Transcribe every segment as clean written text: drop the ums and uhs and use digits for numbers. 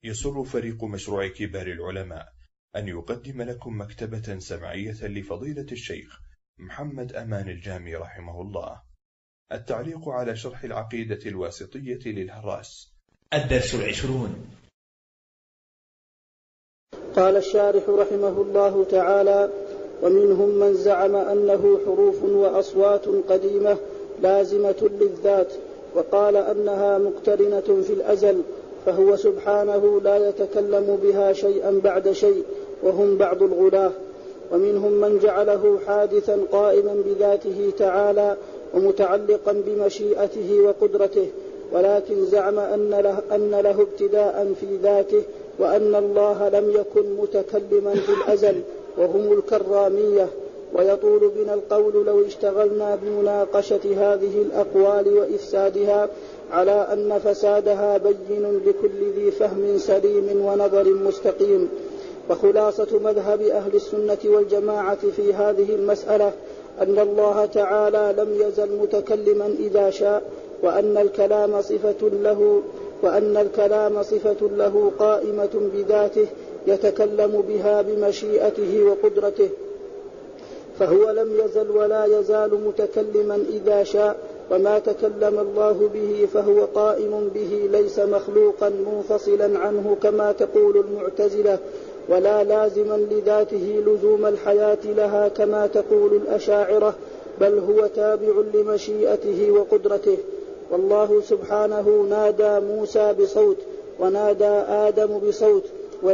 يسر فريق مشروع كبار العلماء أن يقدم لكم مكتبة سمعية لفضيلة الشيخ محمد أمان الجامي رحمه الله. التعليق على شرح العقيدة الواسطية للهراس. الدرس 20. قال الشارح رحمه الله تعالى: ومنهم من زعم أنه حروف وأصوات قديمة لازمة للذات، وقال أنها مقترنة في الأزل، فهو سبحانه لا يتكلم بها شيئا بعد شيء، وهم بعض الغلاة. ومنهم من جعله حادثا قائما بذاته تعالى ومتعلقا بمشيئته وقدرته، ولكن زعم أن له ابتداء في ذاته، وأن الله لم يكن متكلما في الأزل، وهم الكرامية. ويطول بنا القول لو اشتغلنا بمناقشة هذه الأقوال وإفسادها، على أن فسادها بين لكل ذي فهم سليم ونظر مستقيم. وخلاصة مذهب أهل السنة والجماعة في هذه المسألة أن الله تعالى لم يزل متكلما إذا شاء، وأن الكلام صفة له قائمة بذاته يتكلم بها بمشيئته وقدرته، فهو لم يزل ولا يزال متكلما إذا شاء. وما تكلم الله به فهو قائم به، ليس مخلوقا منفصلا عنه كما تقول المعتزلة، ولا لازما لذاته لزوم الحياة لها كما تقول الأشاعرة، بل هو تابع لمشيئته وقدرته. والله سبحانه نادى موسى بصوت، ونادى آدم بصوت،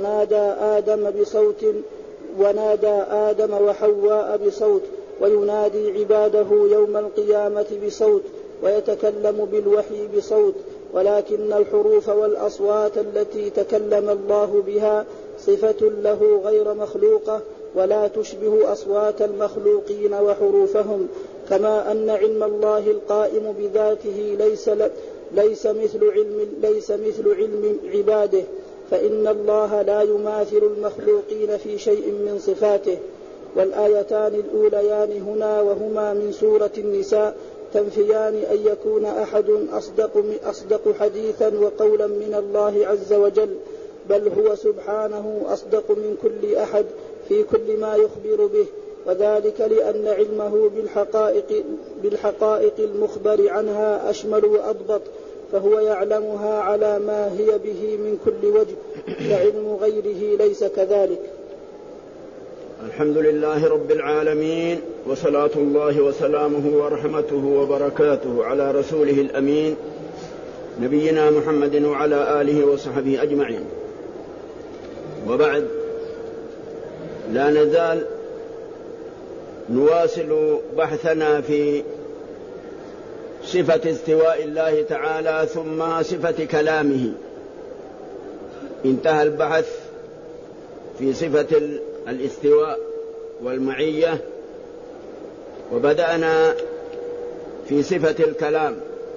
ونادى آدم وحواء بصوت، وينادي عباده يوم القيامة بصوت، ويتكلم بالوحي بصوت. ولكن الحروف والأصوات التي تكلم الله بها صفة له غير مخلوقة، ولا تشبه أصوات المخلوقين وحروفهم، كما أن علم الله القائم بذاته ليس مثل علم عباده، فإن الله لا يماثل المخلوقين في شيء من صفاته. والآيتان الأوليان هنا وهما من سورة النساء تنفيان أن يكون أحد أصدق حديثا وقولا من الله عز وجل، بل هو سبحانه أصدق من كل أحد في كل ما يخبر به، وذلك لأن علمه بالحقائق المخبر عنها أشمل وأضبط، فهو يعلمها على ما هي به من كل وجه، فعلم غيره ليس كذلك. الحمد لله رب العالمين، وصلاة الله وسلامه ورحمته وبركاته على رسوله الأمين نبينا محمد وعلى آله وصحبه أجمعين. وبعد، لا نزال نواصل بحثنا في صفة استواء الله تعالى ثم صفة كلامه. انتهى البحث في صفة الاستواء والمعية، وبدأنا في صفة الكلام.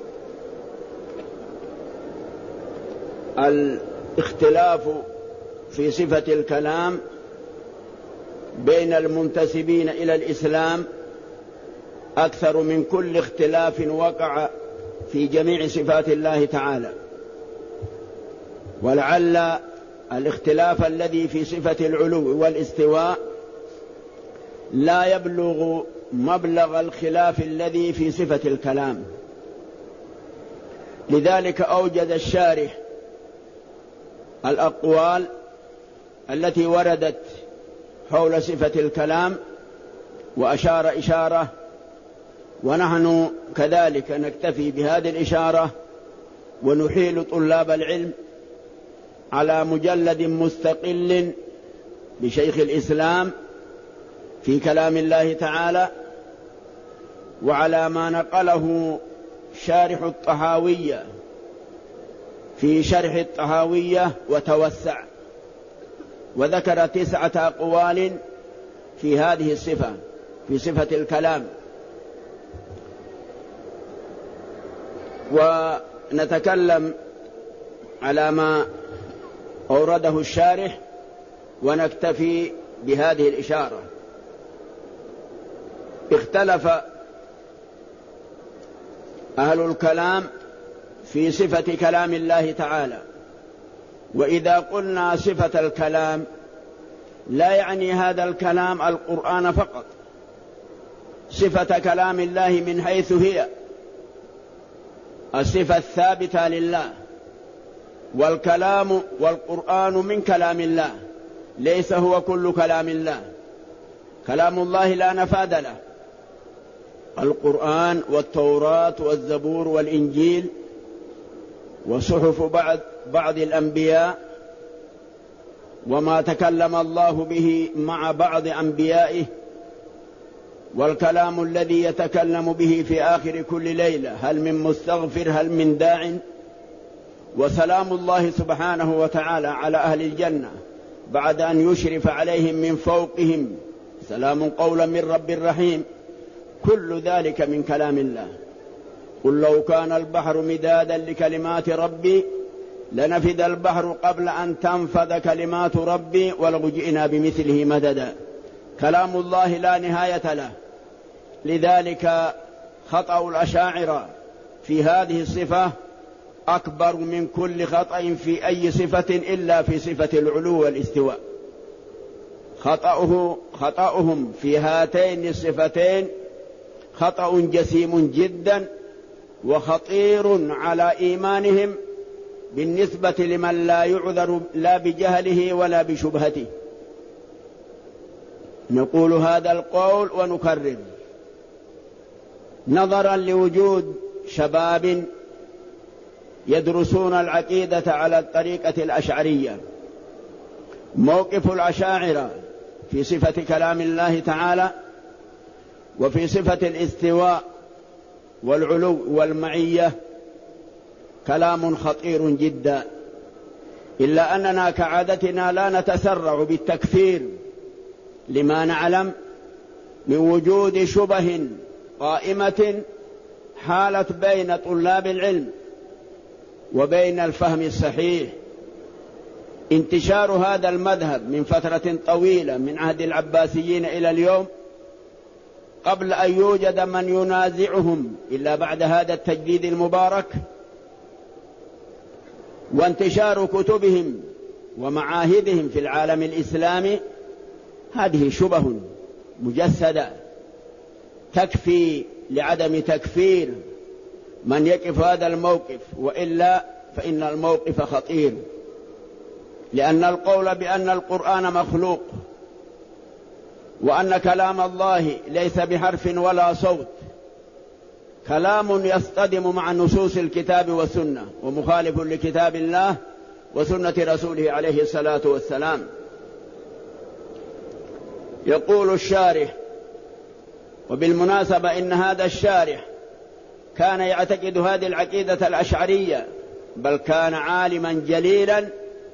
الاختلاف في صفة الكلام بين المنتسبين إلى الإسلام أكثر من كل اختلاف وقع في جميع صفات الله تعالى، ولعل الاختلاف الذي في صفة العلو والاستواء لا يبلغ مبلغ الخلاف الذي في صفة الكلام. لذلك أوجد الشارح الأقوال التي وردت حول صفة الكلام وأشار إشارة، ونحن كذلك نكتفي بهذه الإشارة، ونحيل طلاب العلم على مجلد مستقل بشيخ الإسلام في كلام الله تعالى، وعلى ما نقله شارح الطحاوية في شرح الطحاوية وتوسع، وذكر 9 أقوال في هذه الصفة، في صفة الكلام. ونتكلم على ما أورده الشارح ونكتفي بهذه الإشارة. اختلف أهل الكلام في صفة كلام الله تعالى، وإذا قلنا صفة الكلام لا يعني هذا الكلام القرآن فقط، صفة كلام الله من حيث هي الصفة الثابتة لله، والكلام والقرآن من كلام الله، ليس هو كل كلام الله. كلام الله لا نفاد له، القرآن والتوراة والزبور والإنجيل وصحف بعض الأنبياء وما تكلم الله به مع بعض أنبيائه، والكلام الذي يتكلم به في آخر كل ليلة، هل من مستغفر هل من داع. وسلام الله سبحانه وتعالى على أهل الجنة بعد أن يشرف عليهم من فوقهم، سلام قولا من رب رحيم، كل ذلك من كلام الله. قل لو كان البحر مدادا لكلمات ربي لنفد البحر قبل أن تنفذ كلمات ربي ولو جئنا بمثله مددا. كلام الله لا نهاية له، لذلك خطأ الأشاعرة في هذه الصفة أكبر من كل خطأ في أي صفة إلا في صفة العلو والاستواء. خطأهم في هاتين الصفتين خطأ جسيم جدا وخطير على إيمانهم بالنسبة لمن لا يعذر لا بجهله ولا بشبهته. نقول هذا القول ونكرر نظرا لوجود شباب يدرسون العقيدة على الطريقة الأشعرية. موقف الأشاعرة في صفة كلام الله تعالى وفي صفة الاستواء والعلو والمعية كلام خطير جدا، إلا أننا كعادتنا لا نتسرع بالتكفير لما نعلم من وجود شبه قائمة حالت بين طلاب العلم وبين الفهم الصحيح. انتشار هذا المذهب من فترة طويلة من عهد العباسيين إلى اليوم قبل أن يوجد من ينازعهم إلا بعد هذا التجديد المبارك، وانتشار كتبهم ومعاهدهم في العالم الإسلامي، هذه شبه مجسدة تكفي لعدم تكفير من يقف هذا الموقف، وإلا فإن الموقف خطير. لأن القول بأن القرآن مخلوق وأن كلام الله ليس بحرف ولا صوت كلام يصطدم مع نصوص الكتاب والسنة ومخالف لكتاب الله وسنة رسوله عليه الصلاة والسلام. يقول الشارح، وبالمناسبة إن هذا الشارح كان يعتقد هذه العقيدة الأشعرية، بل كان عالما جليلا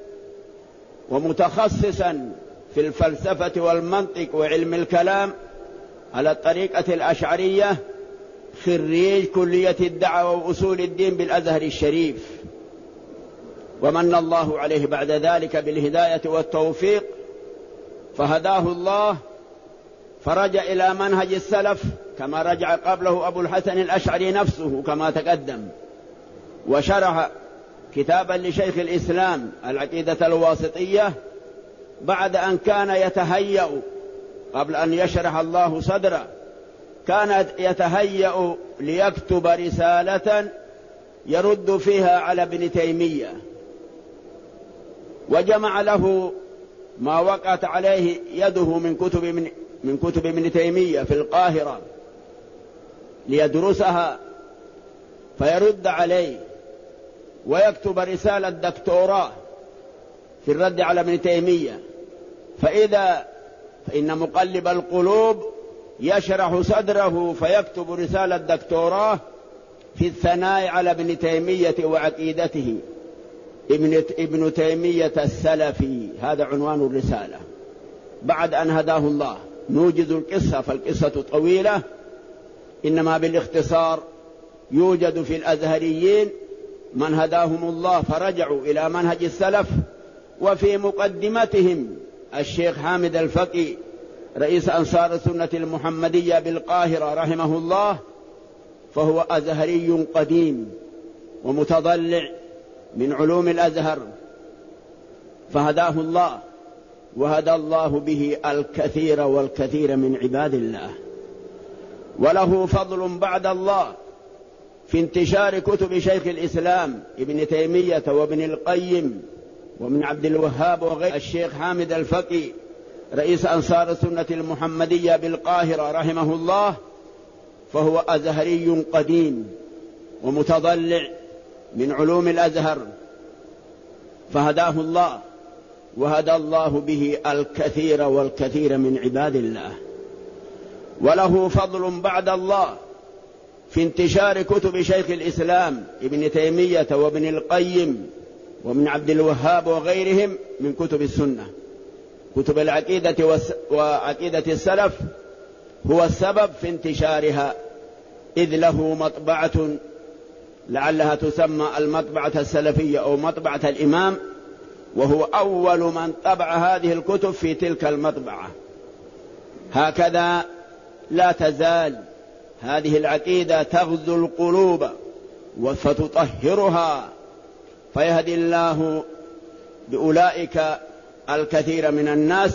ومتخصصا في الفلسفة والمنطق وعلم الكلام على الطريقة الأشعرية، خريج كلية الدعوة وأصول الدين بالأزهر الشريف، ومن الله عليه بعد ذلك بالهداية والتوفيق، فهداه الله فرجع إلى منهج السلف كما رجع قبله أبو الحسن الأشعري نفسه كما تقدم، وشرح كتابا لشيخ الإسلام العقيدة الواسطية بعد أن كان يتهيأ قبل أن يشرح الله صدره، كان يتهيأ ليكتب رسالة يرد فيها على ابن تيمية، وجمع له ما وقعت عليه يده من كتب ابن تيمية في القاهرة ليدرسها فيرد عليه، ويكتب رسالة دكتوراه في الرد على ابن تيمية. فإن مقلب القلوب يشرح صدره فيكتب رسالة دكتوراه في الثناء على ابن تيمية وعقيدته، ابن تيمية السلفي، هذا عنوان الرسالة. بعد أن هداه الله نوجد القصة، فالقصة طويلة، إنما بالاختصار يوجد في الأزهريين من هداهم الله فرجعوا إلى منهج السلف، وفي مقدمتهم الشيخ حامد الفقي رئيس أنصار السنة المحمدية بالقاهرة رحمه الله، فهو أزهري قديم ومتضلع من علوم الأزهر، فهداه الله، وهدى الله به الكثير والكثير من عباد الله. وله فضل بعد الله في انتشار كتب شيخ الإسلام ابن تيمية وابن القيم ومن عبد الوهاب وغير الشيخ حامد الفقي رئيس أنصار السنة المحمدية بالقاهرة رحمه الله، فهو أزهري قديم ومتضلع من علوم الأزهر، فهداه الله، وهدى الله به الكثير والكثير من عباد الله. وله فضل بعد الله في انتشار كتب شيخ الإسلام ابن تيمية وابن القيم ومن عبد الوهاب وغيرهم من كتب السنة. كتب العقيدة وعقيدة السلف هو السبب في انتشارها، إذ له مطبعة لعلها تسمى المطبعة السلفية أو مطبعة الإمام، وهو أول من طبع هذه الكتب في تلك المطبعة. هكذا لا تزال هذه العقيدة تغزو القلوب فتطهرها، فيهدي الله بأولئك الكثير من الناس.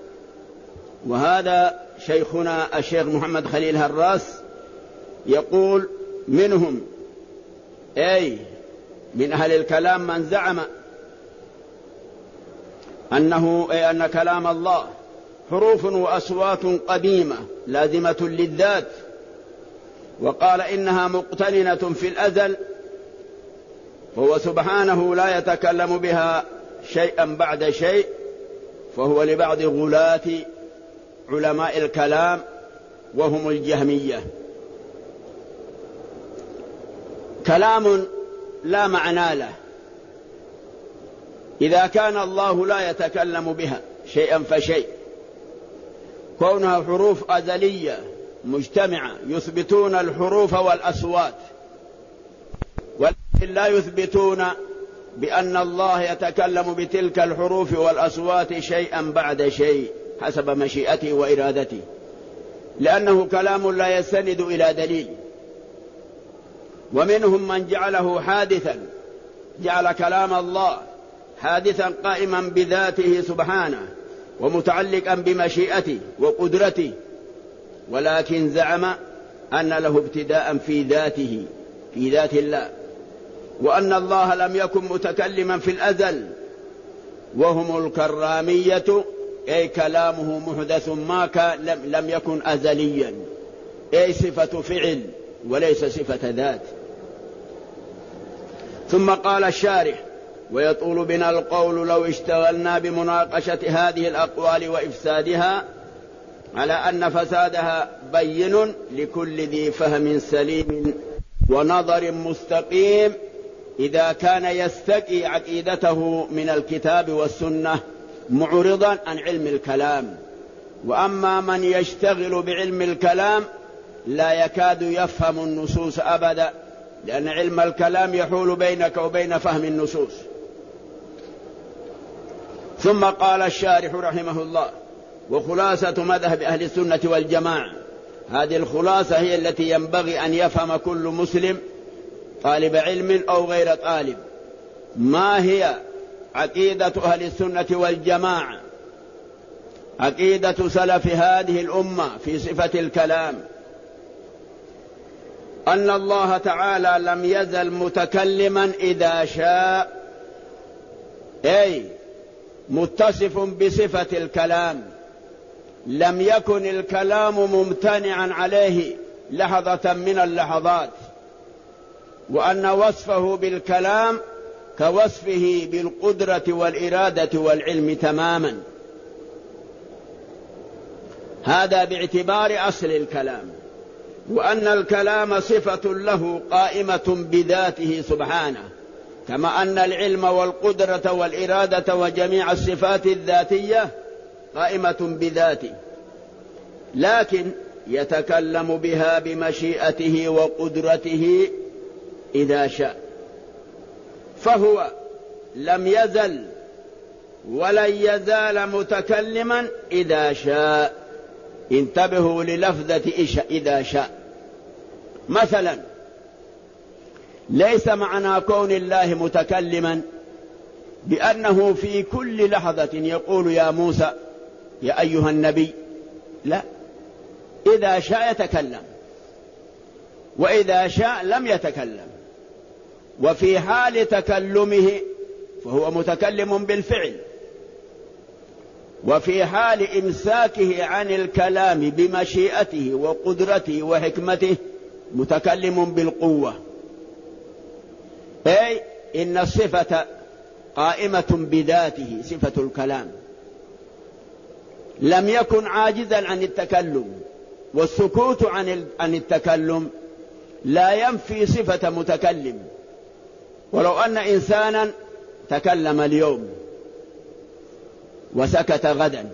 وهذا شيخنا الشيخ محمد خليل هراس يقول منهم أي من أهل الكلام من زعم أن كلام الله حروف وأصوات قديمة لازمة للذات، وقال إنها مقتننة في الأزل، فهو سبحانه لا يتكلم بها شيئا بعد شيء، فهو لبعض غلاة علماء الكلام وهم الجهمية. كلام لا معنى له إذا كان الله لا يتكلم بها شيئا فشيء، كونها حروف أزلية مجتمعة يثبتون الحروف والأصوات، ولكن لا يثبتون بأن الله يتكلم بتلك الحروف والأصوات شيئا بعد شيء حسب مشيئته وإرادته، لأنه كلام لا يستند إلى دليل. ومنهم من جعله حادثا، جعل كلام الله حادثا قائما بذاته سبحانه ومتعلقا بمشيئته وقدرته، ولكن زعم أن له ابتداء في ذاته، في ذات الله، وأن الله لم يكن متكلما في الأزل، وهم الكرامية، أي كلامه محدث ما كان لم يكن أزليا، أي صفة فعل وليس صفة ذات. ثم قال الشارح: ويطول بنا القول لو اشتغلنا بمناقشة هذه الأقوال وإفسادها، على أن فسادها بين لكل ذي فهم سليم ونظر مستقيم إذا كان يستقي عقيدته من الكتاب والسنة معرضا عن علم الكلام. وأما من يشتغل بعلم الكلام لا يكاد يفهم النصوص أبدا، لأن علم الكلام يحول بينك وبين فهم النصوص. ثم قال الشارح رحمه الله: وخلاصة مذهب أهل السنة والجماعة، هذه الخلاصة هي التي ينبغي أن يفهم كل مسلم طالب علم أو غير طالب. ما هي عقيدة أهل السنة والجماعة؟ عقيدة سلف هذه الأمة في صفة الكلام أن الله تعالى لم يزل متكلما إذا شاء، أي متصف بصفة الكلام، لم يكن الكلام ممتنعا عليه لحظة من اللحظات، وأن وصفه بالكلام كوصفه بالقدرة والإرادة والعلم تماما. هذا باعتبار أصل الكلام، وأن الكلام صفة له قائمة بذاته سبحانه، كما أن العلم والقدرة والإرادة وجميع الصفات الذاتية قائمة بذاته، لكن يتكلم بها بمشيئته وقدرته إذا شاء. فهو لم يزل ولن يزال متكلما إذا شاء. انتبهوا للفظة إذا شاء. مثلا ليس معنى كون الله متكلما بأنه في كل لحظة يقول يا موسى يا أيها النبي، لا، إذا شاء يتكلم، وإذا شاء لم يتكلم. وفي حال تكلمه فهو متكلم بالفعل، وفي حال إمساكه عن الكلام بمشيئته وقدرته وحكمته متكلم بالقوة. أي إن الصفة قائمة بذاته، صفة الكلام، لم يكن عاجزا عن التكلم، والسكوت عن التكلم لا ينفي صفة متكلم. ولو أن إنسانا تكلم اليوم وسكت غدا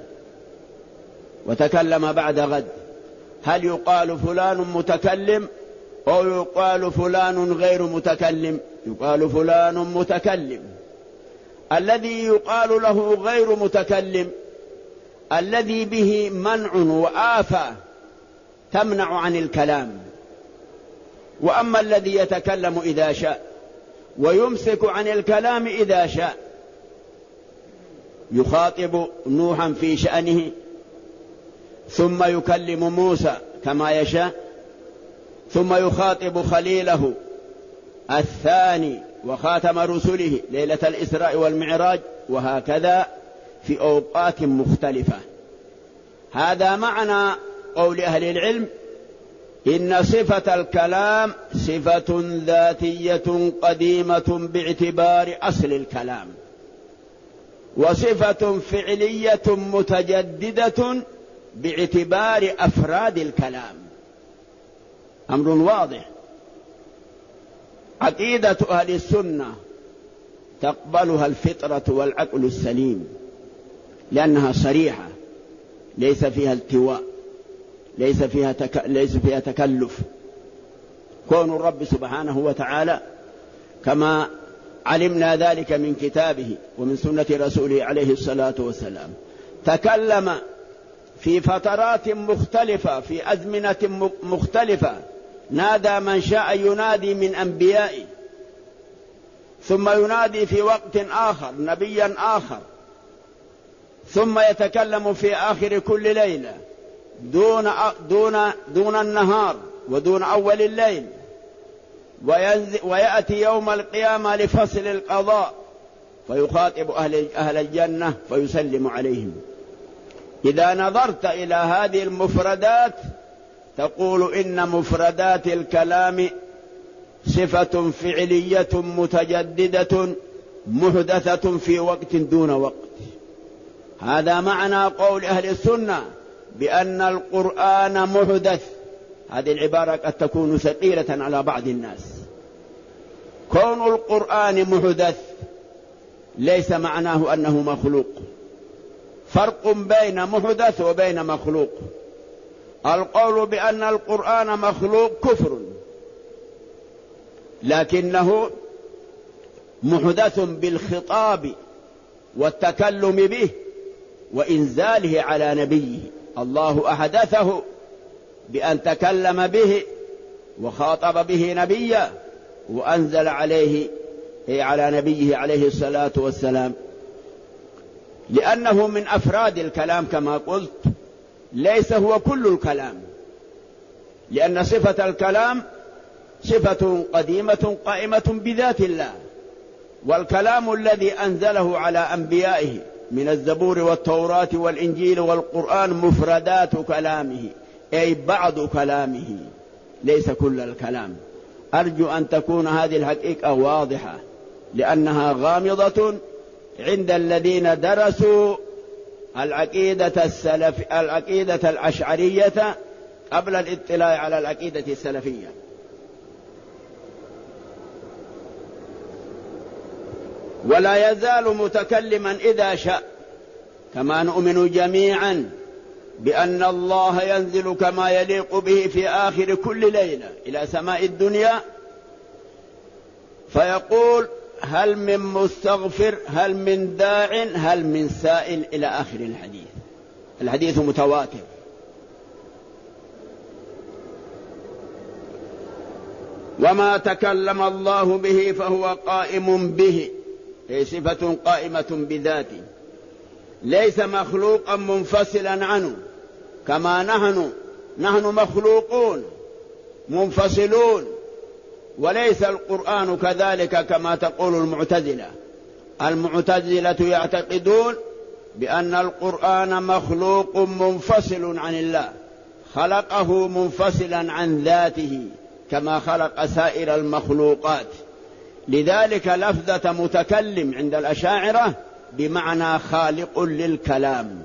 وتكلم بعد غد، هل يقال فلان متكلم أو يقال فلان غير متكلم؟ يقال فلان متكلم. الذي يقال له غير متكلم الذي به منع وآفة تمنع عن الكلام. وأما الذي يتكلم إذا شاء ويمسك عن الكلام إذا شاء، يخاطب نوحا في شأنه، ثم يكلم موسى كما يشاء، ثم يخاطب خليله الثاني وخاتم رسله ليلة الإسراء والمعراج، وهكذا في أوقات مختلفة. هذا معنى قول أهل العلم إن صفة الكلام صفة ذاتية قديمة باعتبار أصل الكلام، وصفة فعلية متجددة باعتبار أفراد الكلام. أمر واضح. عقيدة أهل السنة تقبلها الفطرة والعقل السليم، لأنها صريحة، ليس فيها التواء، ليس فيها تكلف. كون الرب سبحانه وتعالى كما علمنا ذلك من كتابه ومن سنة رسوله عليه الصلاة والسلام، تكلم في فترات مختلفة في أزمنة مختلفة، نادى من شاء ينادي من أنبيائه، ثم ينادي في وقت آخر نبيا آخر، ثم يتكلم في آخر كل ليلة دون النهار ودون أول الليل، ويأتي يوم القيامة لفصل القضاء فيخاطب أهل الجنة فيسلم عليهم. إذا نظرت إلى هذه المفردات تقول إن مفردات الكلام صفة فعلية متجددة محدثة في وقت دون وقت. هذا معنى قول أهل السنة بأن القرآن محدث. هذه العبارة قد تكون ثقيلة على بعض الناس. كون القرآن محدث ليس معناه أنه مخلوق، فرق بين محدث وبين مخلوق. القول بأن القرآن مخلوق كفر، لكنه محدث بالخطاب والتكلم به وإنزاله على نبيه. الله أحدثه بأن تكلم به وخاطب به نبيا وأنزل عليه على نبيه عليه الصلاة والسلام، لأنه من أفراد الكلام كما قلت، ليس هو كل الكلام، لأن صفة الكلام صفة قديمة قائمة بذات الله. والكلام الذي أنزله على أنبيائه من الزبور والتوراة والإنجيل والقرآن مفردات كلامه، أي بعض كلامه، ليس كل الكلام. أرجو أن تكون هذه الحقيقة واضحة، لأنها غامضة عند الذين درسوا العقيدة الأشعرية قبل الاطلاع على العقيدة السلفية. ولا يزال متكلما إذا شاء، كما نؤمن جميعا بأن الله ينزل كما يليق به في آخر كل ليلة إلى سماء الدنيا فيقول هل من مستغفر، هل من داع، هل من سائل، إلى آخر الحديث. الحديث متواتر. وما تكلم الله به فهو قائم به، هي صفة قائمة بذاته، ليس مخلوقا منفصلا عنه كما نحن مخلوقون منفصلون، وليس القرآن كذلك كما تقول المعتزلة. المعتزلة يعتقدون بأن القرآن مخلوق منفصل عن الله، خلقه منفصلا عن ذاته كما خلق سائر المخلوقات. لذلك لفظة متكلم عند الأشاعرة بمعنى خالق للكلام.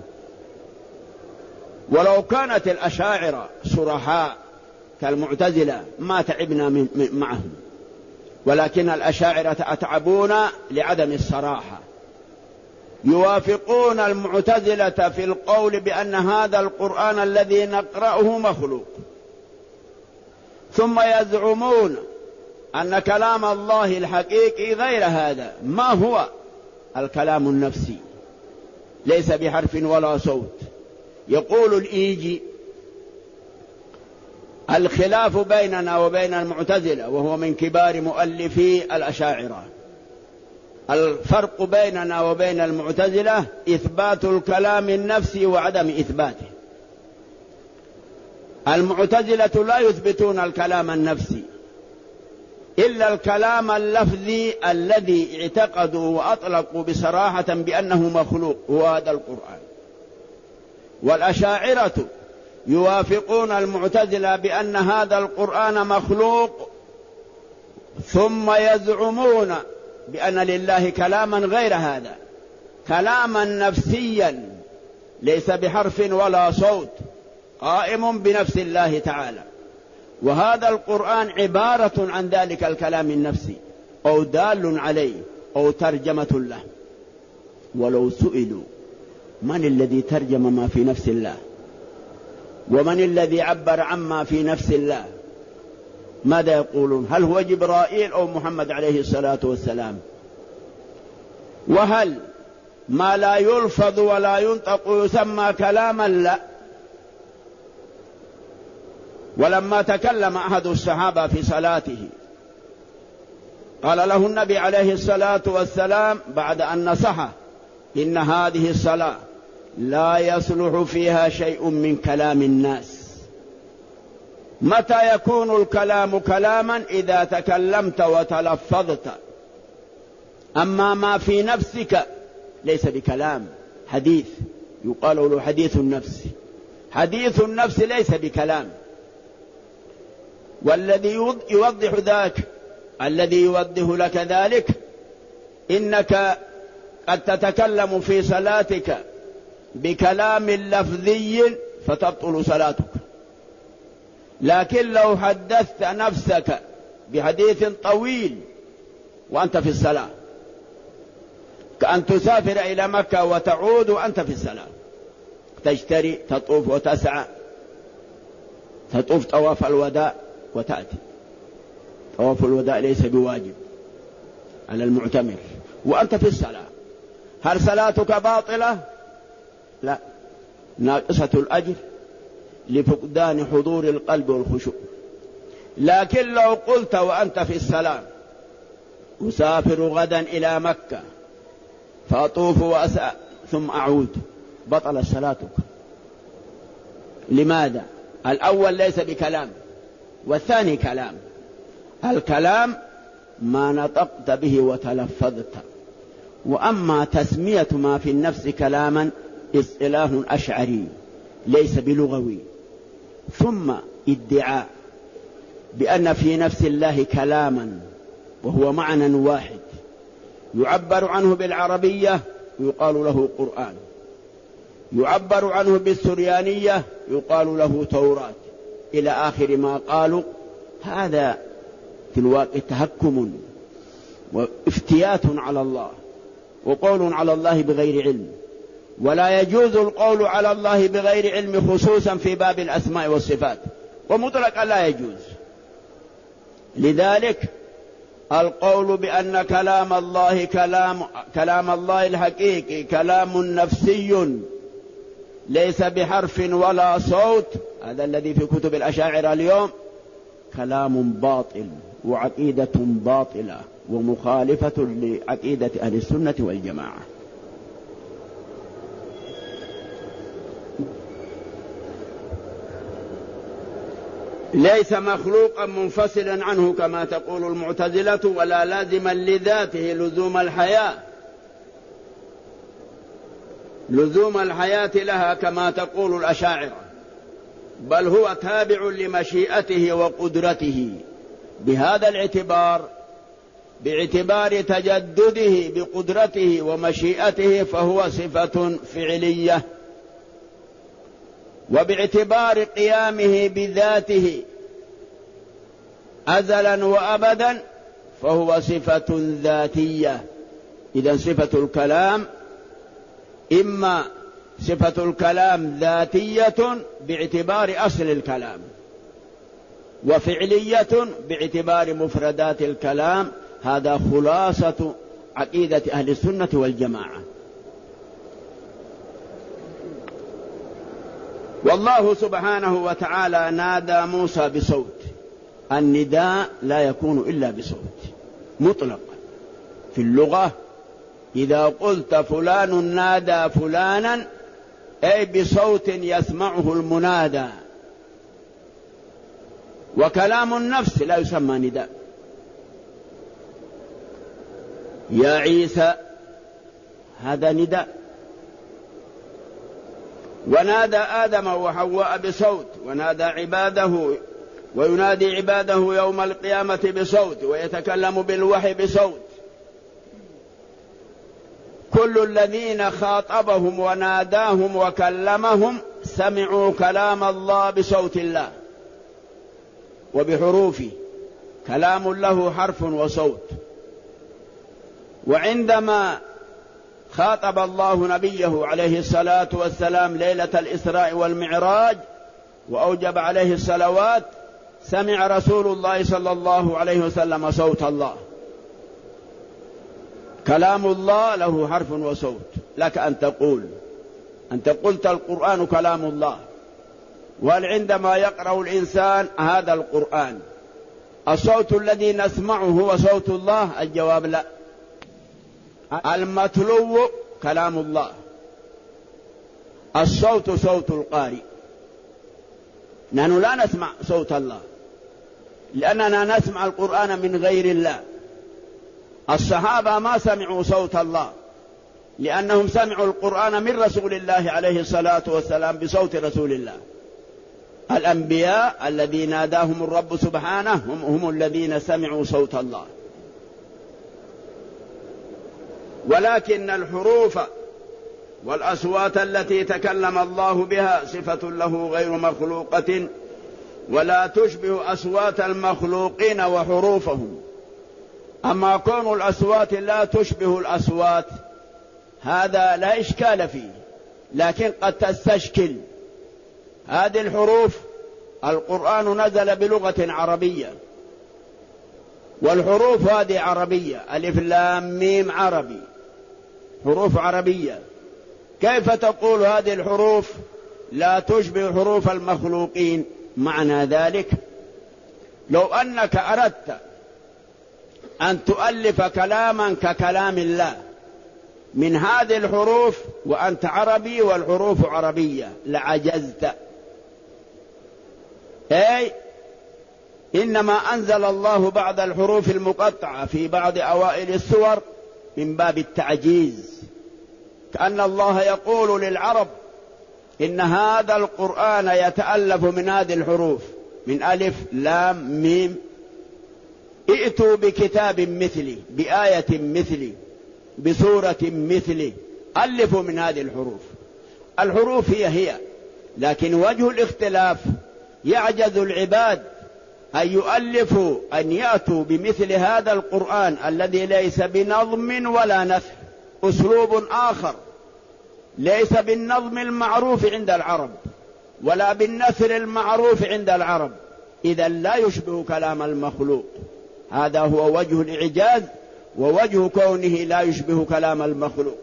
ولو كانت الأشاعرة صرحاء كالمعتزلة ما تعبنا معهم، ولكن الأشاعرة أتعبون لعدم الصراحة. يوافقون المعتزلة في القول بأن هذا القرآن الذي نقرأه مخلوق، ثم يزعمون أن كلام الله الحقيقي غير هذا. ما هو الكلام النفسي؟ ليس بحرف ولا صوت. يقول الإيجي: الخلاف بيننا وبين المعتزلة، وهو من كبار مؤلفي الأشاعرة، الفرق بيننا وبين المعتزلة إثبات الكلام النفسي وعدم إثباته. المعتزلة لا يثبتون الكلام النفسي إلا الكلام اللفظي الذي اعتقدوا وأطلقوا بصراحة بأنه مخلوق، هو هذا القرآن. والأشاعرة يوافقون المعتزلة بأن هذا القرآن مخلوق، ثم يزعمون بأن لله كلاما غير هذا، كلاما نفسيا ليس بحرف ولا صوت، قائم بنفس الله تعالى. وهذا القرآن عبارة عن ذلك الكلام النفسي، أو دال عليه، أو ترجمة له. ولو سئلوا من الذي ترجم ما في نفس الله، ومن الذي عبر عما في نفس الله، ماذا يقولون؟ هل هو جبرائيل أو محمد عليه الصلاة والسلام؟ وهل ما لا يلفظ ولا ينطق يسمى كلاما؟ لا. ولما تكلم أحد الصحابة في صلاته قال له النبي عليه الصلاة والسلام بعد أن نصحه: إن هذه الصلاة لا يصلح فيها شيء من كلام الناس. متى يكون الكلام كلاما؟ إذا تكلمت وتلفظت، أما ما في نفسك ليس بكلام. حديث يقال له حديث النفس، حديث النفس ليس بكلام. والذي يوضح ذاك، الذي يوضح لك ذلك، إنك قد تتكلم في صلاتك بكلام لفظي فتبطل صلاتك، لكن لو حدثت نفسك بحديث طويل وأنت في الصلاة، كأن تسافر إلى مكة وتعود وأنت في الصلاة، تشتري، تطوف وتسعى، تطوف طواف الوداع وتأتي. طواف الوداع ليس بواجب على المعتمر وأنت في الصلاة، هل صلاتك باطلة؟ لا، ناقصة الأجر لفقدان حضور القلب والخشوع. لكن لو قلت وأنت في الصلاة: أسافر غدا إلى مكة فأطوف وأسعى ثم أعود، بطل صلاتك. لماذا؟ الأول ليس بكلام، والثاني كلام. الكلام ما نطقت به وتلفظت، وأما تسمية ما في النفس كلاما اصطلاح أشعري ليس بلغوي. ثم ادعاء بأن في نفس الله كلاما وهو معنى واحد يعبر عنه بالعربية يقال له قرآن، يعبر عنه بالسريانية يقال له توراة، إلى آخر ما قالوا. هذا في الواقع تهكم وافتيات على الله، وقول على الله بغير علم. ولا يجوز القول على الله بغير علم، خصوصا في باب الأسماء والصفات، ومطلقا لا يجوز. لذلك القول بأن كلام الله الحقيقي كلام نفسي ليس بحرف ولا صوت، هذا الذي في كتب الأشاعرة اليوم، كلام باطل وعقيدة باطلة. ومخالفة لعقيدة أهل السنة والجماعة. ليس مخلوقا منفصلا عنه كما تقول المعتزلة، ولا لازما لذاته لزوم الحياة لها كما تقول الأشاعرة، بل هو تابع لمشيئته وقدرته. بهذا الاعتبار، باعتبار تجدده بقدرته ومشيئته، فهو صفة فعلية، وباعتبار قيامه بذاته أزلا وأبدا فهو صفة ذاتية. إذن صفة الكلام إما صفة الكلام ذاتية باعتبار أصل الكلام، وفعلية باعتبار مفردات الكلام. هذا خلاصة عقيدة أهل السنة والجماعة. والله سبحانه وتعالى نادى موسى بصوت. النداء لا يكون إلا بصوت مطلق في اللغة. إذا قلت فلان نادى فلانا أي بصوت يسمعه المنادى. وكلام النفس لا يسمى نداء. يا عيسى هذا نداء. ونادى آدم وحواء بصوت، ونادى عباده وينادي عباده يوم القيامة بصوت، ويتكلم بالوحي بصوت. كل الذين خاطبهم وناداهم وكلمهم سمعوا كلام الله بصوت الله وبحروفه. كلام له حرف وصوت. وعندما خاطب الله نبيه عليه الصلاة والسلام ليلة الإسراء والمعراج وأوجب عليه الصلوات، سمع رسول الله صلى الله عليه وسلم صوت الله. كلام الله له حرف وصوت. لك أن تقول أنت قلت القرآن كلام الله، وهل عندما يقرأ الإنسان هذا القرآن الصوت الذي نسمعه هو صوت الله؟ الجواب لا. المتلو كلام الله، الصوت صوت القارئ. نحن لا نسمع صوت الله لأننا نسمع القرآن من غير الله. الصحابة ما سمعوا صوت الله لأنهم سمعوا القرآن من رسول الله عليه الصلاة والسلام بصوت رسول الله. الأنبياء الذين ناداهم الرب سبحانه هم الذين سمعوا صوت الله. ولكن الحروف والأصوات التي تكلم الله بها صفة له غير مخلوقة، ولا تشبه أصوات المخلوقين وحروفهم. أما كون الأصوات لا تشبه الأصوات هذا لا إشكال فيه، لكن قد تستشكل. هذه الحروف القرآن نزل بلغة عربية، والحروف هذه عربية، ألف لام ميم عربي، حروف عربية. كيف تقول هذه الحروف لا تشبه حروف المخلوقين؟ معنى ذلك لو أنك أردت أن تؤلف كلاما ككلام الله من هذه الحروف وأنت عربي والحروف عربية لعجزت. أي إنما أنزل الله بعض الحروف المقطعة في بعض أوائل السور من باب التعجيز، كأن الله يقول للعرب إن هذا القرآن يتألف من هذه الحروف، من ألف لام ميم. ائتوا بكتاب مثلي، بآية مثلي، بسورة مثلي، ألفوا من هذه الحروف. الحروف هي لكن وجه الاختلاف يعجز العباد أن يؤلفوا، أن يأتوا بمثل هذا القرآن الذي ليس بنظم ولا نثر، أسلوب آخر ليس بالنظم المعروف عند العرب ولا بالنثر المعروف عند العرب، إذا لا يشبه كلام المخلوق. هذا هو وجه الإعجاز ووجه كونه لا يشبه كلام المخلوق.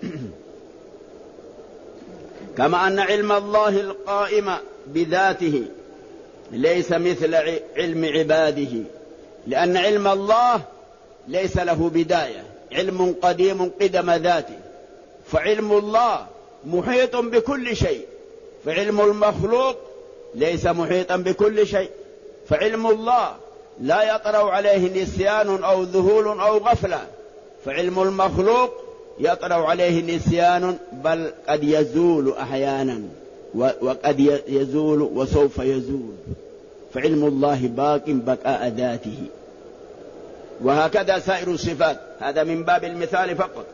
كما أن علم الله القائم بذاته ليس مثل علم عباده، لأن علم الله ليس له بداية، علم قديم قدم ذاته، فعلم الله محيط بكل شيء، فعلم المخلوق ليس محيطا بكل شيء، فعلم الله لا يطرأ عليه نسيان أو ذهول أو غفلة، فعلم المخلوق يطرأ عليه نسيان بل قد يزول أحيانا وقد يزول وسوف يزول، فعلم الله باق بقاء ذاته. وهكذا سائر الصفات، هذا من باب المثال فقط.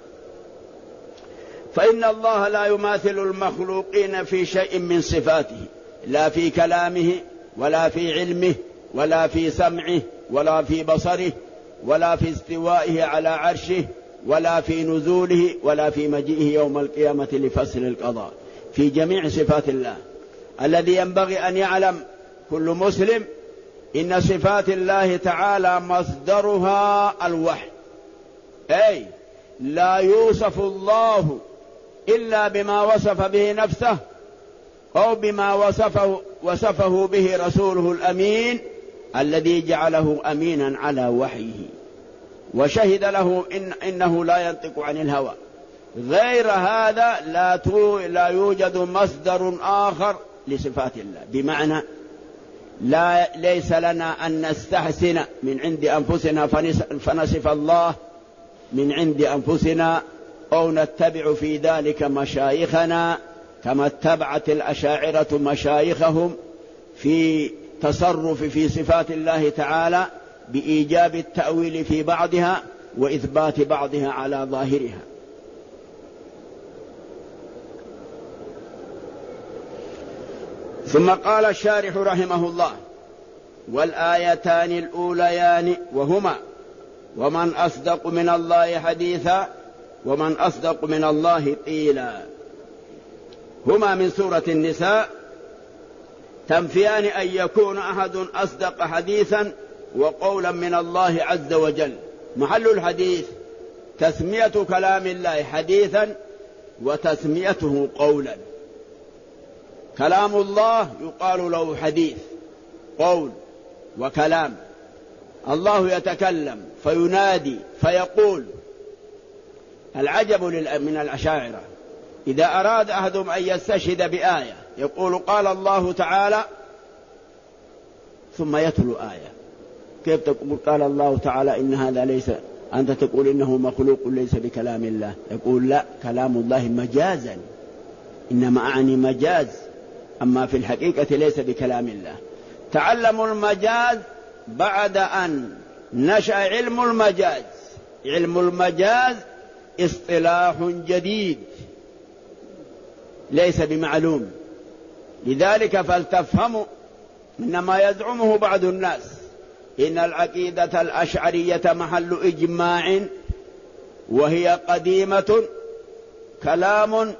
فإن الله لا يماثل المخلوقين في شيء من صفاته، لا في كلامه ولا في علمه ولا في سمعه ولا في بصره ولا في استوائه على عرشه ولا في نزوله ولا في مجيئه يوم القيامة لفصل القضاء، في جميع صفات الله. الذي ينبغي أن يعلم كل مسلم إن صفات الله تعالى مصدرها الوحي، أي لا يوصف الله إلا بما وصف به نفسه أو بما وصفه به رسوله الأمين الذي جعله أمينا على وحيه وشهد له إنه لا ينطق عن الهوى. غير هذا لا يوجد مصدر آخر لصفات الله، بمعنى ليس لنا أن نستحسن من عند أنفسنا فنصف الله من عند أنفسنا أو نتبع في ذلك مشايخنا كما اتبعت الأشاعرة مشايخهم في تصرف في صفات الله تعالى بإيجاب التأويل في بعضها وإثبات بعضها على ظاهرها. ثم قال الشارح رحمه الله: والآيتان الأوليان وهما ومن أصدق من الله حديثا ومن أصدق من الله قيلا، هما من سورة النساء، تنفيان أن يكون أحد أصدق حديثا وقولا من الله عز وجل. محل الحديث تسمية كلام الله حديثا وتسميته قولا. كلام الله يقال له حديث، قول وكلام. الله يتكلم فينادي فيقول. العجب من الأشاعرة إذا أراد أحدهم أن يستشهد بآية يقول قال الله تعالى ثم يتلو آية. كيف تقول قال الله تعالى إن هذا ليس، أنت تقول إنه مخلوق ليس بكلام الله؟ يقول لا، كلام الله مجازا، إنما أعني مجاز، أما في الحقيقة ليس بكلام الله. تعلموا المجاز بعد أن نشأ علم المجاز. علم المجاز اصطلاح جديد ليس بمعلوم، لذلك فلتفهموا إنما يزعمه بعض الناس إن العقيدة الأشعرية محل إجماع وهي قديمة، كلام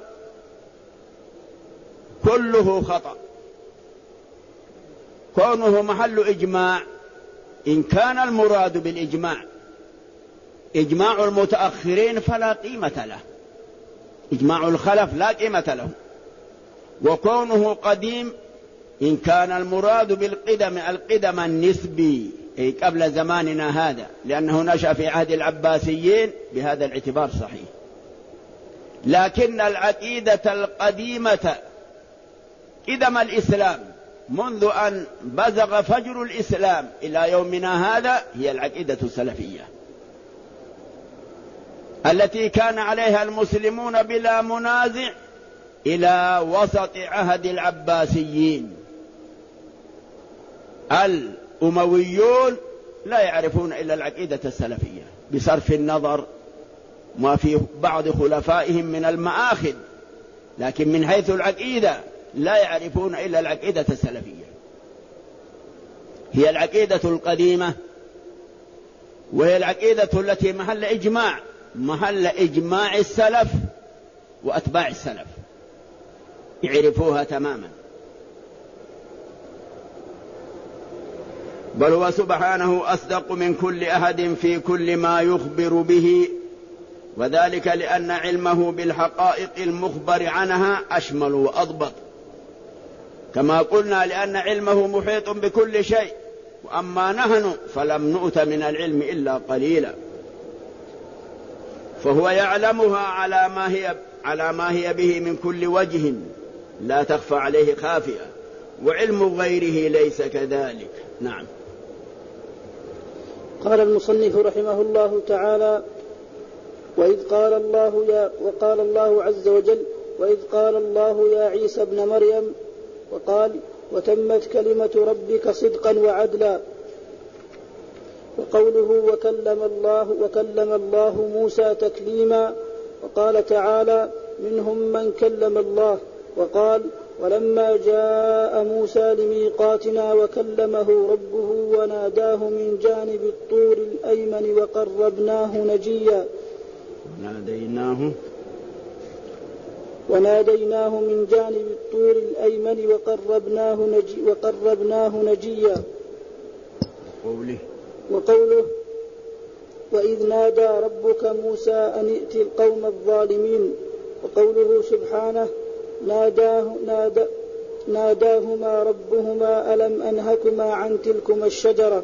كله خطأ. كونه محل إجماع إن كان المراد بالإجماع إجماع المتأخرين فلا قيمة له، إجماع الخلف لا قيمة له. وكونه قديم إن كان المراد بالقدم القدم النسبي أي قبل زماننا هذا، لأنه نشأ في عهد العباسيين، بهذا الاعتبار صحيح. لكن العقيدة القديمة قدم الإسلام منذ أن بزغ فجر الإسلام إلى يومنا هذا هي العقيدة السلفية التي كان عليها المسلمون بلا منازع إلى وسط عهد العباسيين. الأمويون لا يعرفون إلا العقيدة السلفية بصرف النظر ما في بعض خلفائهم من المآخذ، لكن من حيث العقيدة لا يعرفون إلا العقيدة السلفية، هي العقيدة القديمة، وهي العقيدة التي محل إجماع السلف وأتباع السلف يعرفوها تماما. بل هو سبحانه أصدق من كل أحد في كل ما يخبر به، وذلك لأن علمه بالحقائق المخبر عنها أشمل وأضبط، كما قلنا لأن علمه محيط بكل شيء، وأما نحن فلم نؤت من العلم إلا قليلا. فهو يعلمها على ما هي به من كل وجه لا تخفى عليه خافية، وعلم غيره ليس كذلك. نعم. قال المصنف رحمه الله تعالى: وقال الله عز وجل: وإذ قال الله يا عيسى ابن مريم، وقال: وتمت كلمة ربك صدقا وعدلا. وقوله وكلم الله موسى تكليما. وقال تعالى: منهم من كلم الله. وقال: ولما جاء موسى لميقاتنا وكلمه ربه وناداه من جانب الطور الأيمن وقربناه نجيا. وناديناه من جانب الطور الأيمن وقربناه نجيا. وقوله: وإذ نادى ربك موسى أن ائت القوم الظالمين. وقوله سبحانه: ناداهما ربهما ألم أنهكما عن تلكما الشجرة.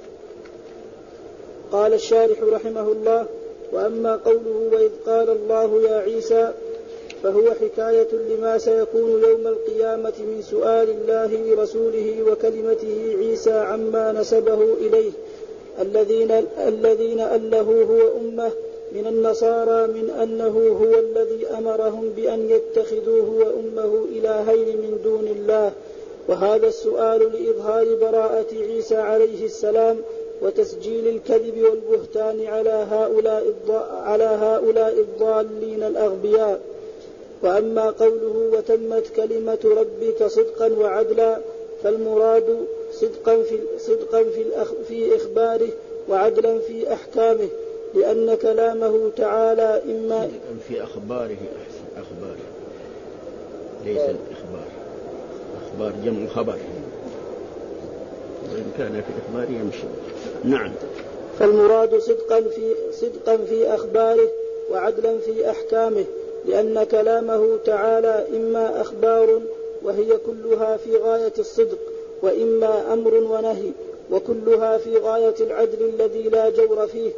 قال الشارح رحمه الله: وأما قوله وإذ قال الله يا عيسى فهو حكاية لما سيكون يوم القيامة من سؤال الله لرسوله وكلمته عيسى عما نسبه إليه الذين أله هو أمه من النصارى من أنه هو الذي أمرهم بأن يتخذوه وأمه إلهين من دون الله. وهذا السؤال لإظهار براءة عيسى عليه السلام وتسجيل الكذب والبهتان على هؤلاء الضالين الأغبياء. وأما قوله وتمت كلمة ربك صدقا وعدلا فالمراد صدقا في إخباره وعدلا في أحكامه، لأن كلامه تعالى إما في أخباره ليس الإخبار، أخبار جمع خبر، وإن كان في إخبار يمشي. نعم. فالمراد صدقا في أخباره وعدلا في أحكامه، لأن كلامه تعالى إما أخبار وهي كلها في غاية الصدق، وإما أمر ونهي وكلها في غاية العدل الذي لا جور فيه،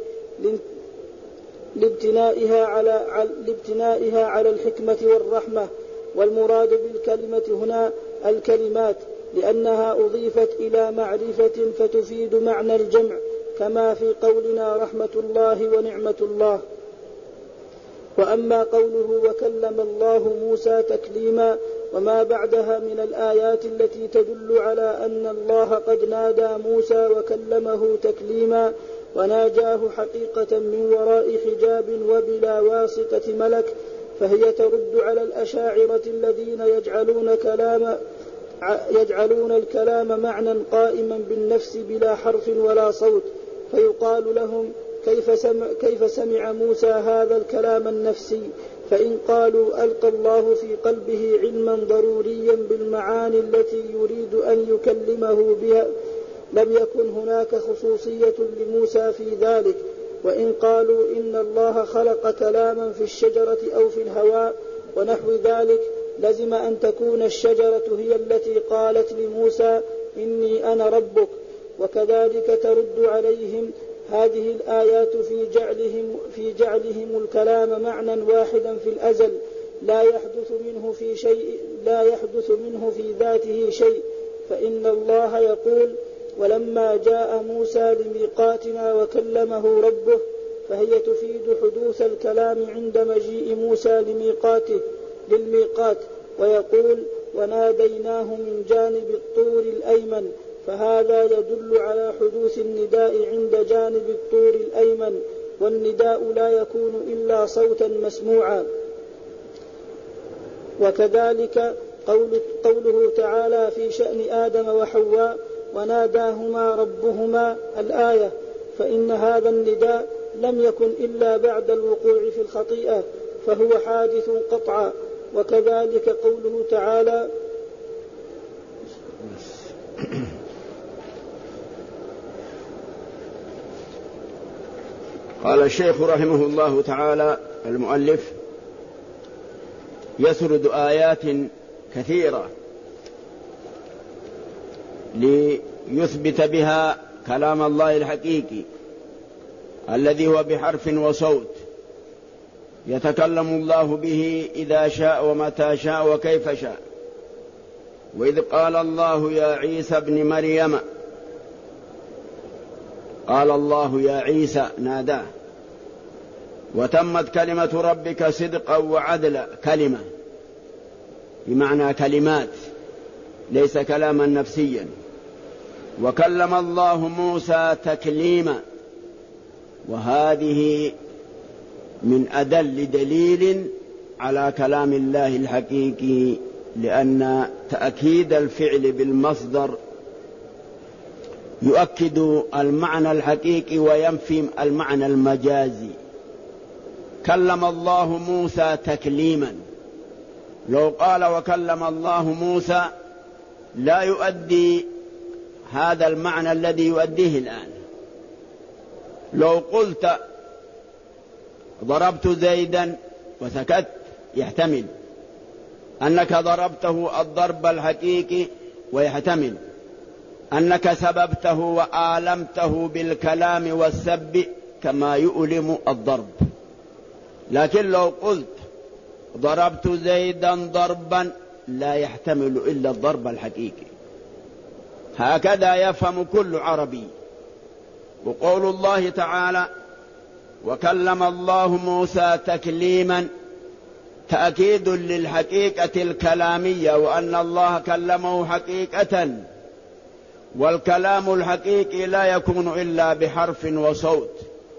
لابتنائها على الحكمة والرحمة. والمراد بالكلمة هنا الكلمات، لأنها أضيفت إلى معرفة فتفيد معنى الجمع، كما في قولنا رحمة الله ونعمة الله. وأما قوله وكلم الله موسى تكليما وما بعدها من الآيات التي تدل على أن الله قد نادى موسى وكلمه تكليما وناجاه حقيقة من وراء حجاب وبلا واسطة ملك، فهي ترد على الأشاعرة الذين يجعلون الكلام معنى قائما بالنفس بلا حرف ولا صوت، فيقال لهم كيف سمع موسى هذا الكلام النفسي؟ فإن قالوا ألقى الله في قلبه علما ضروريا بالمعاني التي يريد أن يكلمه بها لم يكن هناك خصوصية لموسى في ذلك. وإن قالوا إن الله خلق كلاما في الشجرة أو في الهواء ونحو ذلك لزم أن تكون الشجرة هي التي قالت لموسى إني أنا ربك. وكذلك ترد عليهم هذه الآيات في جعلهم الكلام معنى واحدا في الأزل لا يحدث منه في ذاته شيء. فإن الله يقول ولما جاء موسى لميقاتنا وكلمه ربه، فهي تفيد حدوث الكلام عند مجيء موسى للميقات. ويقول وناديناه من جانب الطور الأيمن، فهذا يدل على حدوث النداء عند جانب الطور الأيمن، والنداء لا يكون إلا صوتا مسموعا. وكذلك قوله تعالى في شأن آدم وحواء وناداهما ربهما الآية، فإن هذا النداء لم يكن إلا بعد الوقوع في الخطيئة، فهو حادث قطعا. وكذلك قوله تعالى قال الشيخ رحمه الله تعالى المؤلف يسرد آيات كثيرة ليثبت بها كلام الله الحقيقي الذي هو بحرف وصوت، يتكلم الله به إذا شاء ومتى شاء وكيف شاء. وإذ قال الله يا عيسى ابن مريم، قال الله يا عيسى ناداه، وتمت كلمة ربك صدقا وعدلا، كلمة بمعنى كلمات ليس كلاما نفسيا. وكلم الله موسى تكليما، وهذه من أدل دليل على كلام الله الحقيقي، لأن تأكيد الفعل بالمصدر يؤكد المعنى الحقيقي وينفي المعنى المجازي. كلم الله موسى تكليما، لو قال وكلم الله موسى لا يؤدي هذا المعنى الذي يؤديه الآن. لو قلت ضربت زيدا وسكت يحتمل أنك ضربته الضرب الحقيقي، ويحتمل أنك سببته وآلمته بالكلام والسب كما يؤلم الضرب. لكن لو قلت ضربت زيدا ضربا لا يحتمل إلا الضرب الحقيقي. هكذا يفهم كل عربي. وقول الله تعالى وكلم الله موسى تكليما تأكيد للحقيقة الكلامية، وأن الله كلمه حقيقة، والكلام الحقيقي لا يكون إلا بحرف وصوت.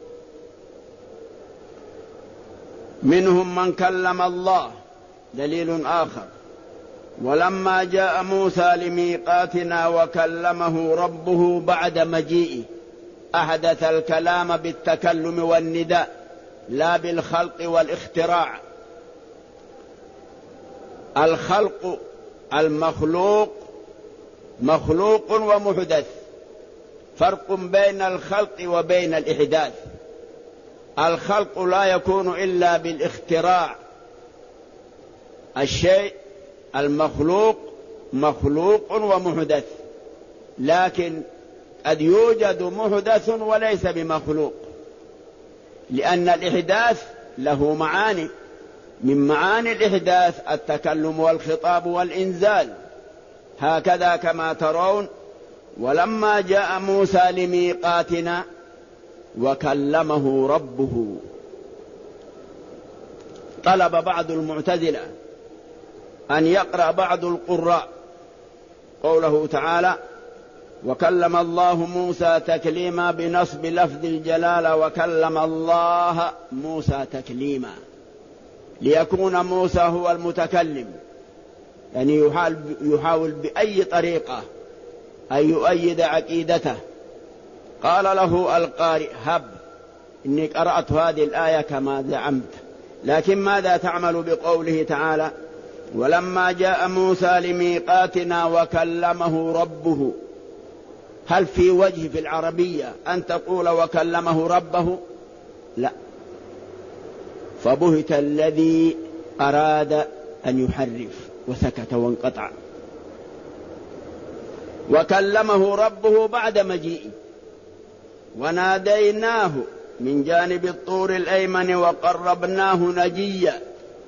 منهم من كلم الله، دليل آخر. ولما جاء موسى لميقاتنا وكلمه ربه بعد مجيئه، أحدث الكلام بالتكلم والنداء لا بالخلق والاختراع. الخلق المخلوق مخلوق ومحدث، فرق بين الخلق وبين الإحداث. الخلق لا يكون إلا بالاختراع، الشيء المخلوق مخلوق ومحدث، لكن قد يوجد محدث وليس بمخلوق، لأن الإحداث له معاني، من معاني الإحداث التكلم والخطاب والإنزال. هكذا كما ترون ولما جاء موسى لميقاتنا وكلمه ربه. طلب بعض المعتزلة أن يقرأ بعض القراء قوله تعالى وكلم الله موسى تكليما بنصب لفظ الجلالة وكلم الله موسى تكليما، ليكون موسى هو المتكلم، يعني يحاول بأي طريقة أن يؤيد عقيدته. قال له القارئ هب إني قرأت هذه الآية كما زعمت، لكن ماذا تعمل بقوله تعالى ولما جاء موسى لميقاتنا وكلمه ربه؟ هل في وجه في العربية أن تقول وكلمه ربه؟ لا. فبهت الذي أراد أن يحرف وسكت وانقطع. وكلمه ربه بعد مجيئه وناديناه من جانب الطور الأيمن وقربناه نجيا.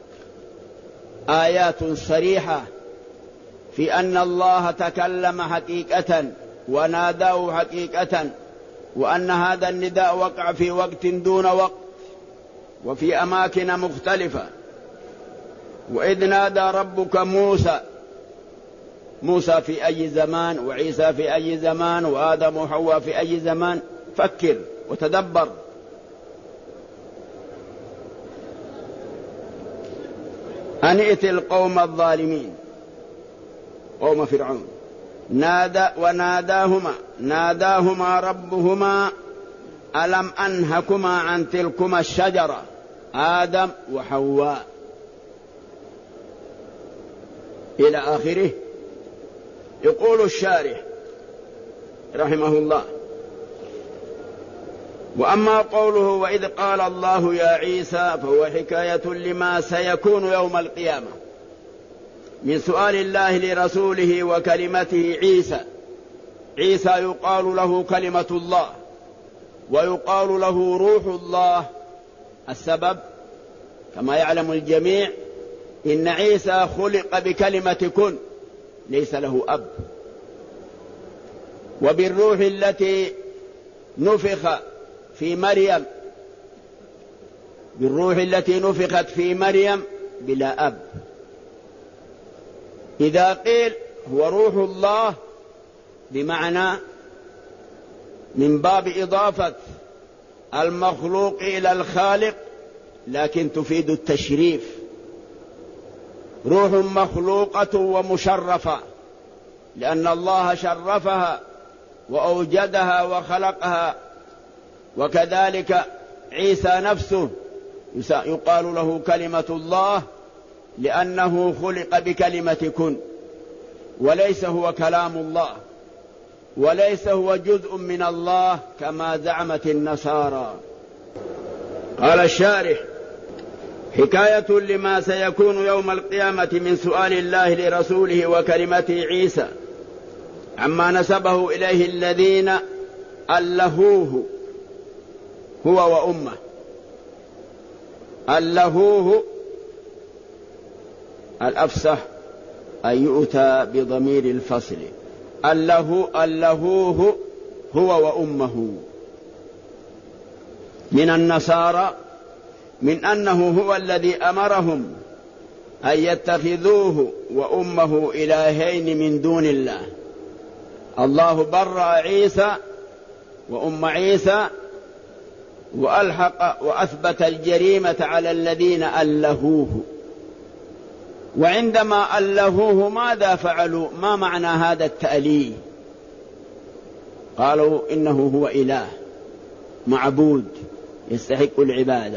آيات صريحة في أن الله تكلم حقيقة وناداه حقيقة، وأن هذا النداء وقع في وقت دون وقت وفي أماكن مختلفة. وإذ نادى ربك موسى في أي زمان، وعيسى في أي زمان، وآدم وحواء في أي زمان؟ فكر وتدبر. أن ائت القوم الظالمين قوم فرعون ناداهما ربهما ألم أنهكما عن تلكما الشجرة آدم وحواء إلى آخره. يقول الشارح رحمه الله وأما قوله وإذ قال الله يا عيسى فهو حكاية لما سيكون يوم القيامة من سؤال الله لرسوله وكلمته عيسى يقال له كلمة الله ويقال له روح الله. السبب كما يعلم الجميع إن عيسى خلق بكلمة كن، ليس له أب. وبالروح التي نفخ في مريم، بالروح التي نفخت في مريم بلا أب. إذا قيل هو روح الله بمعنى من باب إضافة المخلوق إلى الخالق، لكن تفيد التشريف. روح مخلوقة ومشرفة، لأن الله شرفها وأوجدها وخلقها. وكذلك عيسى نفسه يقال له كلمة الله، لأنه خلق بكلمة كن، وليس هو كلام الله، وليس هو جزء من الله كما زعمت النصارى. قال الشارح: حكاية لما سيكون يوم القيامة من سؤال الله لرسوله وكلمته عيسى عما نسبه إليه الذين ألهوه هو وأمه. ألهوه الأفصح أن يؤتى بضمير الفصل، ألهوه هو وأمه من النصارى، من أنه هو الذي أمرهم أن يتخذوه وأمه إلهين من دون الله. الله برأ عيسى وأم عيسى وألحق وأثبت الجريمة على الذين ألهوه. وعندما ألهوه ماذا فعلوا؟ ما معنى هذا التأليه؟ قالوا إنه هو إله معبود يستحق العبادة.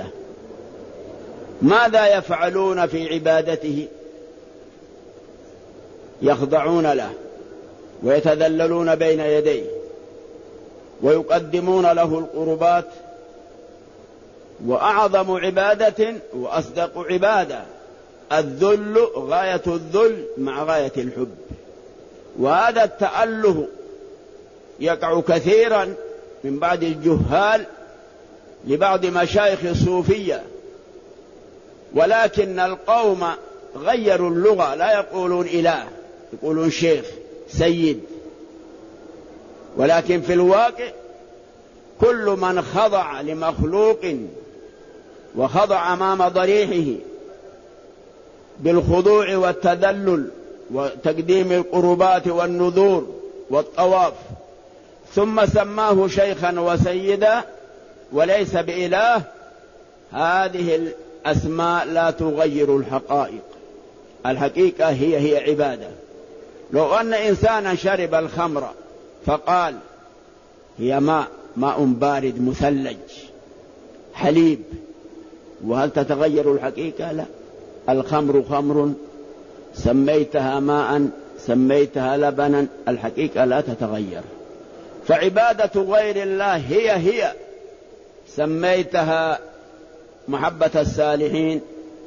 ماذا يفعلون في عبادته؟ يخضعون له ويتذللون بين يديه ويقدمون له القربات. وأعظم عبادة وأصدق عبادة الذل، غاية الذل مع غاية الحب. وهذا التأله يقع كثيرا من بعض الجهال لبعض مشايخ الصوفية، ولكن القوم غيروا اللغة، لا يقولون إله، يقولون شيخ سيد. ولكن في الواقع كل من خضع لمخلوق وخضع أمام ضريحه بالخضوع والتذلل وتقديم القربات والنذور والطواف، ثم سماه شيخا وسيدا وليس بإله، هذه الأسماء لا تغير الحقائق. الحقيقة هي عبادة. لو أن إنسانا شرب الخمر فقال هي ماء بارد مثلج حليب، وهل تتغير الحقيقة؟ لا. الخمر خمر، سميتها ماء سميتها لبنا، الحقيقة لا تتغير. فعبادة غير الله هي سميتها محبة الصالحين،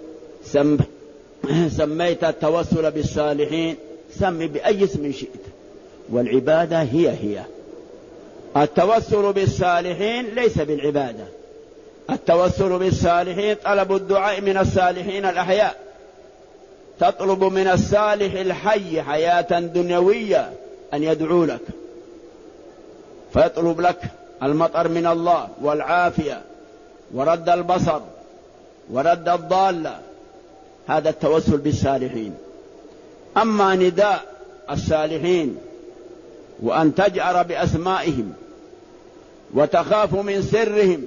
سميت التوسل بالصالحين، سمي بأي اسم شئت، والعبادة هي. التوسل بالصالحين ليس بالعبادة. التوسل بالصالحين طلب الدعاء من الصالحين الأحياء، تطلب من الصالح الحي حياة دنيوية أن يدعو لك، فيطلب لك المطر من الله والعافية ورد البصر ورد الضالة. هذا التوسل بالصالحين. أما نداء الصالحين وأن تجأر بأسمائهم وتخاف من سرهم،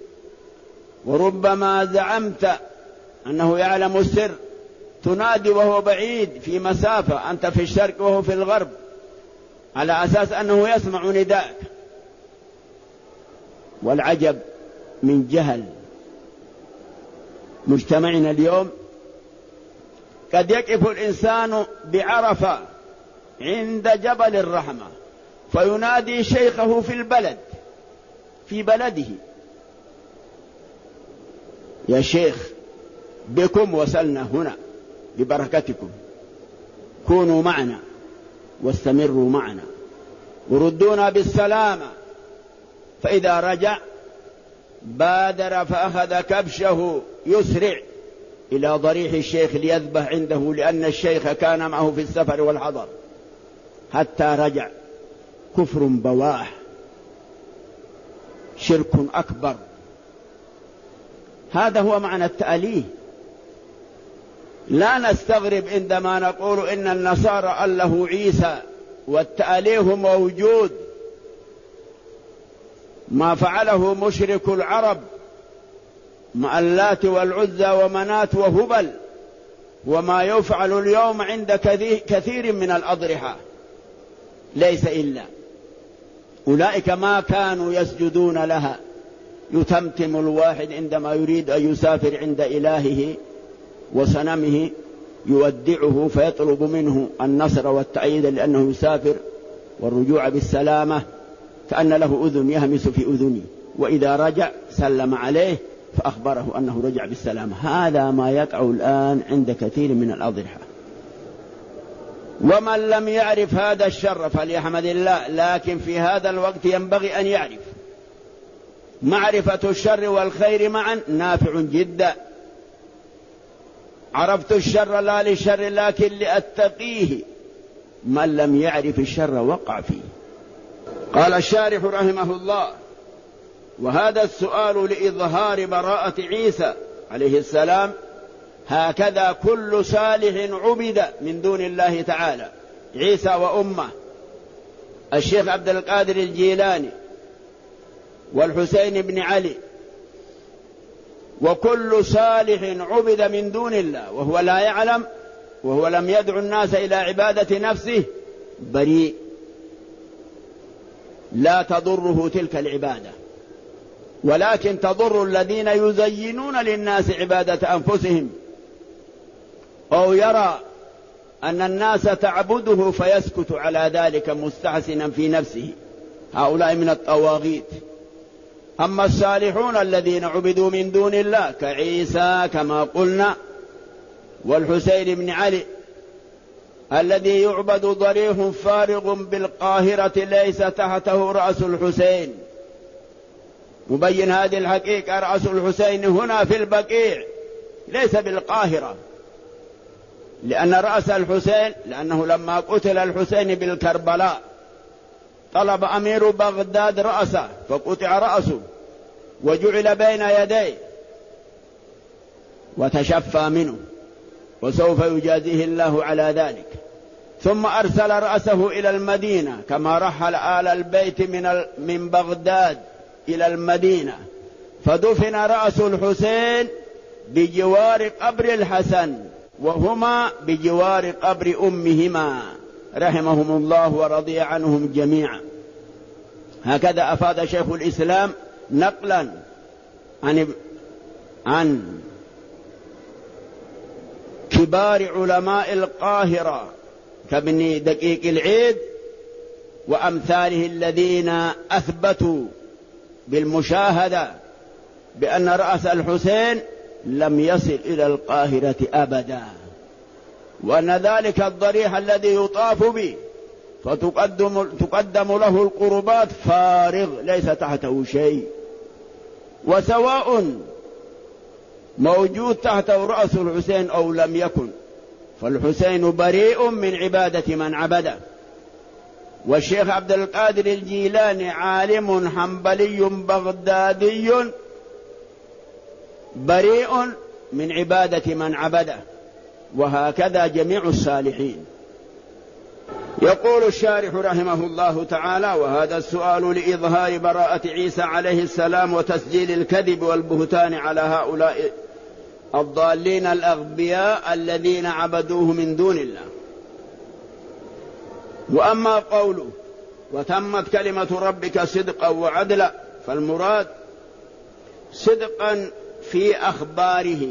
وربما زعمت أنه يعلم السر، تنادي وهو بعيد في مسافة، أنت في الشرق وهو في الغرب، على أساس أنه يسمع نداءك. والعجب من جهل مجتمعنا اليوم، قد يقف الإنسان بعرفة عند جبل الرحمة فينادي شيخه في بلده: يا شيخ بكم وصلنا هنا ببركتكم، كونوا معنا واستمروا معنا وردونا بالسلامة. فإذا رجع بادر فأخذ كبشه يسرع إلى ضريح الشيخ ليذبح عنده، لأن الشيخ كان معه في السفر والحضر حتى رجع. كفر بواح، شرك أكبر. هذا هو معنى التأليه. لا نستغرب عندما نقول إن النصارى أله عيسى، والتأليه موجود. ما فعله مشرك العرب مع اللات والعزى ومنات وهبل، وما يفعل اليوم عند كثير من الأضرحة ليس إلا أولئك ما كانوا يسجدون لها. يتمتم الواحد عندما يريد أن يسافر عند إلهه وصنمه يودعه فيطلب منه النصر والتأييد لأنه يسافر والرجوع بالسلامة، كأن له أذن يهمس في أذنه، وإذا رجع سلم عليه فأخبره أنه رجع بالسلامة. هذا ما يقع الآن عند كثير من الأضرحة. ومن لم يعرف هذا الشر فليحمد الله، لكن في هذا الوقت ينبغي أن يعرف. معرفة الشر والخير معا نافع جدا. عرفت الشر لا للشر لكن لأتقيه. من لم يعرف الشر وقع فيه. قال الشارح رحمه الله: وهذا السؤال لإظهار براءة عيسى عليه السلام. هكذا كل صالح عبد من دون الله تعالى، عيسى وأمه، الشيخ عبد القادر الجيلاني والحسين بن علي، وكل صالح عبد من دون الله وهو لا يعلم، وهو لم يدعو الناس إلى عبادة نفسه، بريء، لا تضره تلك العبادة، ولكن تضر الذين يزينون للناس عبادة أنفسهم، أو يرى أن الناس تعبده فيسكت على ذلك مستحسنا في نفسه. هؤلاء من الطواغيت. أما الصالحون الذين عبدوا من دون الله كعيسى كما قلنا، والحسين بن علي الذي يعبد ضريح فارغ بالقاهرة ليس تحته رأس الحسين. مبين هذه الحقيقة: رأس الحسين هنا في البقيع ليس بالقاهرة، لأن رأس الحسين، لأنه لما قتل الحسين بالكربلاء طلب أمير بغداد رأسه فقطع رأسه وجعل بين يديه وتشفى منه، وسوف يجازيه الله على ذلك. ثم أرسل رأسه إلى المدينة كما رحل آل البيت من بغداد إلى المدينة، فدفن رأس الحسين بجوار قبر الحسن، وهما بجوار قبر أمهما رحمهم الله ورضي عنهم جميعا. هكذا أفاد شيخ الإسلام نقلا عن كبار علماء القاهرة كابن دقيق العيد وأمثاله الذين أثبتوا بالمشاهدة بأن رأس الحسين لم يصل إلى القاهرة أبدا، وأن ذلك الضريح الذي يطاف به فتقدم له القربات فارغ ليس تحته شيء، وسواء موجود تحته رأس الحسين أو لم يكن، فالحسين بريء من عبادة من عبده. والشيخ عبد القادر الجيلاني عالم حنبلي بغدادي بريء من عبادة من عبده، وهكذا جميع الصالحين. يقول الشارح رحمه الله تعالى: وهذا السؤال لإظهار براءة عيسى عليه السلام وتسجيل الكذب والبهتان على هؤلاء الضالين الأغبياء الذين عبدوه من دون الله. وأما قوله: وتمت كلمة ربك صدقا وعدلا، فالمراد صدقا في أخباره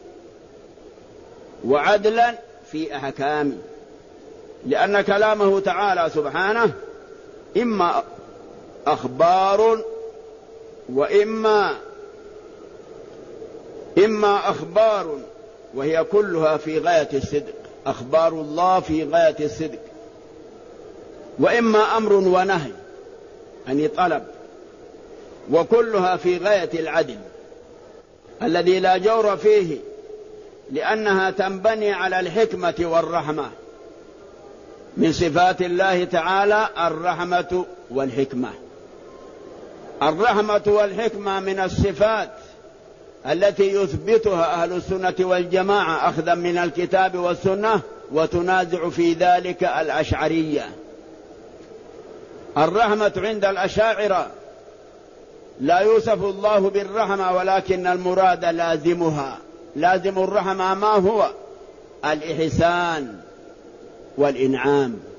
وعدلا في أحكامه، لأن كلامه تعالى سبحانه إما أخبار وإما أخبار، وهي كلها في غاية الصدق. أخبار الله في غاية الصدق، وإما أمر ونهي أن طلب، وكلها في غاية العدل الذي لا جور فيه، لأنها تنبني على الحكمة والرحمة. من صفات الله تعالى الرحمة والحكمة. الرحمة والحكمة من الصفات التي يثبتها أهل السنة والجماعة أخذا من الكتاب والسنة، وتنازع في ذلك الأشعرية. الرحمة عند الأشاعرة لا يوصف الله بالرحمة، ولكن المراد لازمها. لازم الرحمة ما هو؟ الإحسان والإنعام.